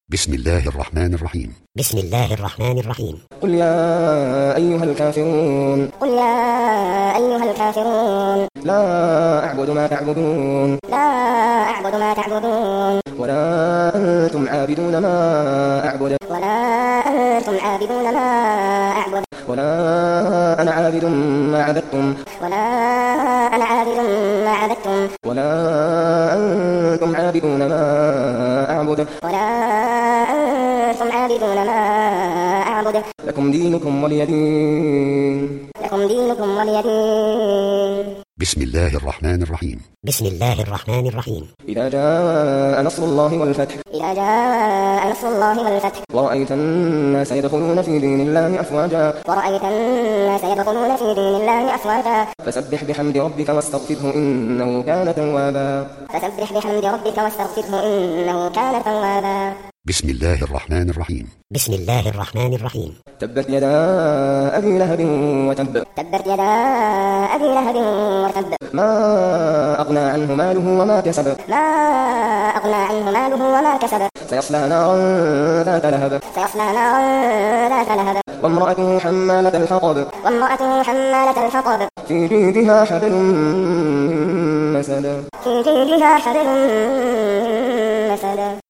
بسم الله الرحمن الرحيم. بسم الله الرحمن الرحيم. قل يا أيها الكافرون. قل يا أيها الكافرون. لا أعبد ما تعبدون. لا أعبد ما تعبدون. ولا أنتم عابدون ما أعبد. ولا أنتم عابدون ما أعبد. ولا أنا عابد ما عبدتم. ولا أنا عابد ما عبدتم. ولا أنتم عابدون ما أعبد. ولا أنتم عابدون ما أعبد. لكم دينكم ولي دين. لكم دينكم ولي دين. بسم الله الرحمن الرحيم. بسم الله الرحمن الرحيم. إذا جاء نصر الله والفتح. إذا جاء نصر الله والفتح. ورأيت الناس يدخلون في دين الله أفواجا. ورأيت الناس يدخلون في دين الله أفواجا. فسبح بحمد ربك واستغفره إنه كان توابا. فسبح بحمد ربك واستغفره إنه كان توابا. بسم الله الرحمن الرحيم. بسم الله الرحمن الرحيم. تبت يدا أبي لهب وتب. تبت يدا أبي لهب وتب. ما أغنى عنه ماله وما كسب. ما أغنى عنه ماله وما كسب. سيصلى نارا ذات لهب. سيصلى نارا ذات لهب. وامرأته حمالة الحطب. وامرأته حمالة الحطب. في جيدها حبل من مسد. في جيدها حبل من مسد.